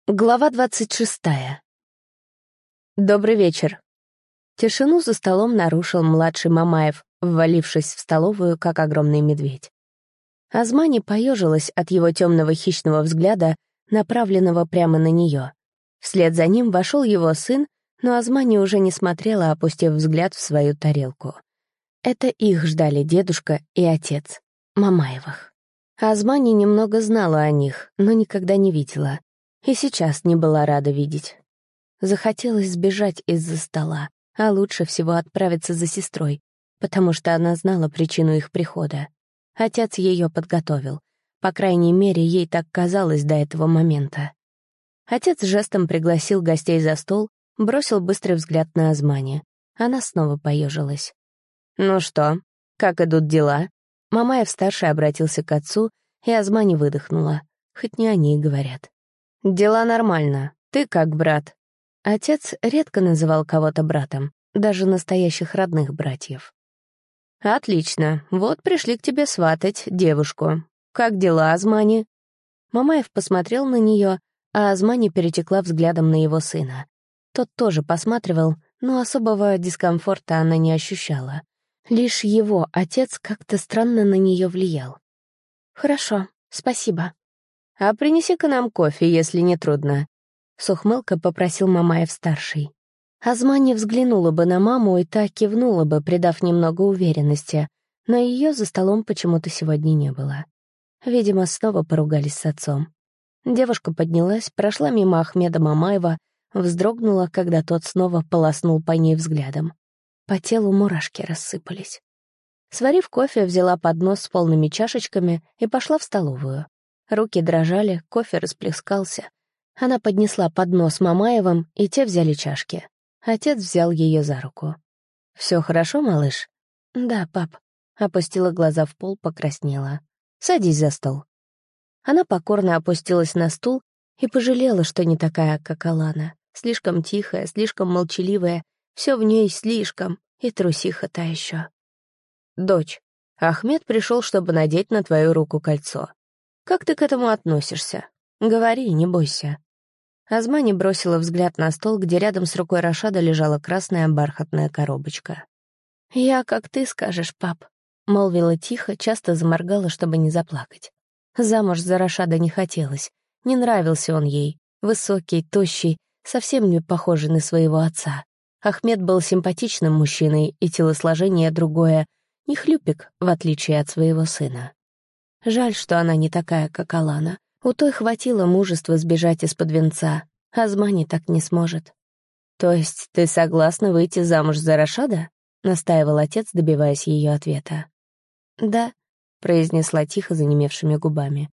Глава 26. Добрый вечер. Тишину за столом нарушил младший Мамаев, ввалившись в столовую, как огромный медведь. Азмани поежилась от его темного хищного взгляда, направленного прямо на нее. Вслед за ним вошел его сын, но Азмани уже не смотрела, опустив взгляд в свою тарелку. Это их ждали дедушка и отец, Мамаевых. Азмани немного знала о них, но никогда не видела. И сейчас не была рада видеть. Захотелось сбежать из-за стола, а лучше всего отправиться за сестрой, потому что она знала причину их прихода. Отец ее подготовил. По крайней мере, ей так казалось до этого момента. Отец жестом пригласил гостей за стол, бросил быстрый взгляд на Азмани. Она снова поежилась. «Ну что, как идут дела?» Мамаев-старший обратился к отцу, и Азмани выдохнула. Хоть не они и говорят. «Дела нормально. Ты как, брат?» Отец редко называл кого-то братом, даже настоящих родных братьев. «Отлично. Вот пришли к тебе сватать девушку. Как дела, Азмани?» Мамаев посмотрел на нее, а Азмани перетекла взглядом на его сына. Тот тоже посматривал, но особого дискомфорта она не ощущала. Лишь его отец как-то странно на нее влиял. «Хорошо, спасибо». «А принеси-ка нам кофе, если не трудно», — с ухмылкой попросил Мамаев-старший. Азмани взглянула бы на маму и та кивнула бы, придав немного уверенности, но ее за столом почему-то сегодня не было. Видимо, снова поругались с отцом. Девушка поднялась, прошла мимо Ахмеда Мамаева, вздрогнула, когда тот снова полоснул по ней взглядом. По телу мурашки рассыпались. Сварив кофе, взяла поднос с полными чашечками и пошла в столовую. Руки дрожали, кофе расплескался. Она поднесла поднос Мамаевым, и те взяли чашки. Отец взял ее за руку. «Все хорошо, малыш?» «Да, пап». Опустила глаза в пол, покраснела. «Садись за стол». Она покорно опустилась на стул и пожалела, что не такая, как Алана. Слишком тихая, слишком молчаливая, все в ней слишком, и трусиха та еще. «Дочь, Ахмед пришел, чтобы надеть на твою руку кольцо. Как ты к этому относишься? Говори, не бойся». Азмани бросила взгляд на стол, где рядом с рукой Рашада лежала красная бархатная коробочка. «Я, как ты скажешь, пап», — молвила тихо, часто заморгала, чтобы не заплакать. Замуж за Рашада не хотелось. Не нравился он ей. Высокий, тощий, совсем не похожий на своего отца. Ахмед был симпатичным мужчиной, и телосложение другое, не хлюпик, в отличие от своего сына. Жаль, что она не такая, как Алана. У той хватило мужества сбежать из-под венца. Азмани так не сможет. «То есть ты согласна выйти замуж за Рашада?» — настаивал отец, добиваясь ее ответа. «Да», — произнесла тихо занемевшими губами.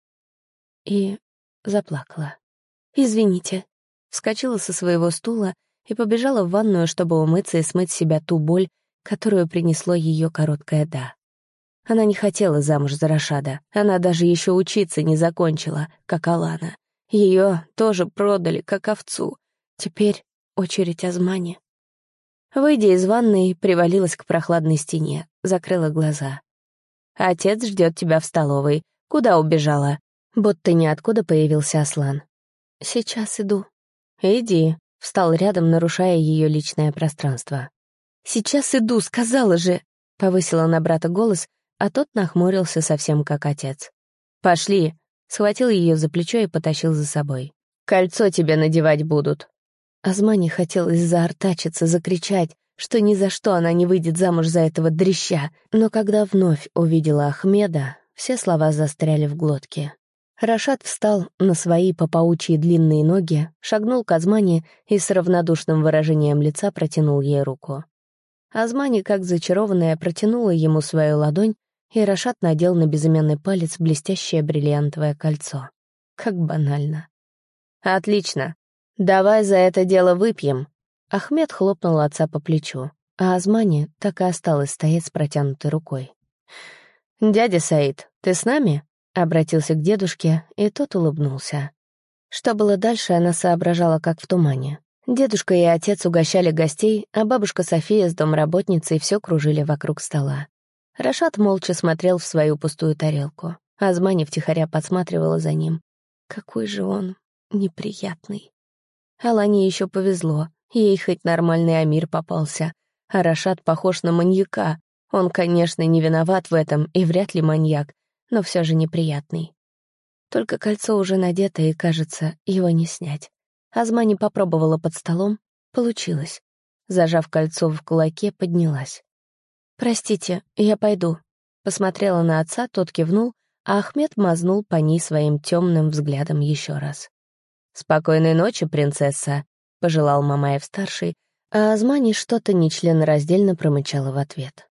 И заплакала. «Извините». Вскочила со своего стула и побежала в ванную, чтобы умыться и смыть с себя ту боль, которую принесло ее короткое «да». Она не хотела замуж за Рашада. Она даже еще учиться не закончила, как Алана. Ее тоже продали, как овцу. Теперь очередь Азмани. Выйдя из ванной, привалилась к прохладной стене, закрыла глаза. «Отец ждет тебя в столовой. Куда убежала?» Будто ниоткуда появился Аслан. «Сейчас иду». «Иди», — встал рядом, нарушая ее личное пространство. «Сейчас иду, сказала же!» — повысила на брата голос, а тот нахмурился совсем как отец. «Пошли!» — схватил ее за плечо и потащил за собой. «Кольцо тебе надевать будут!» Азмани хотелось заортачиться, закричать, что ни за что она не выйдет замуж за этого дрища, но когда вновь увидела Ахмеда, все слова застряли в глотке. Рашад встал на свои по паучьи длинные ноги, шагнул к Азмани и с равнодушным выражением лица протянул ей руку. Азмани, как зачарованная, протянула ему свою ладонь, и Рашад надел на безымянный палец блестящее бриллиантовое кольцо. Как банально. «Отлично. Давай за это дело выпьем». Ахмед хлопнул отца по плечу, а Азмани так и осталась стоять с протянутой рукой. «Дядя Саид, ты с нами?» — обратился к дедушке, и тот улыбнулся. Что было дальше, она соображала, как в тумане. Дедушка и отец угощали гостей, а бабушка София с домработницей все кружили вокруг стола. Рашад молча смотрел в свою пустую тарелку. Азмани втихаря подсматривала за ним. Какой же он неприятный. Алане еще повезло, ей хоть нормальный Амир попался, а Рашад похож на маньяка. Он, конечно, не виноват в этом и вряд ли маньяк, но все же неприятный. Только кольцо уже надето, и, кажется, его не снять. Азмани попробовала под столом, получилось. Зажав кольцо в кулаке, поднялась. «Простите, я пойду». Посмотрела на отца, тот кивнул, а Ахмед мазнул по ней своим темным взглядом еще раз. «Спокойной ночи, принцесса», — пожелал Мамаев-старший, а Азмани что-то нечленораздельно промычала в ответ.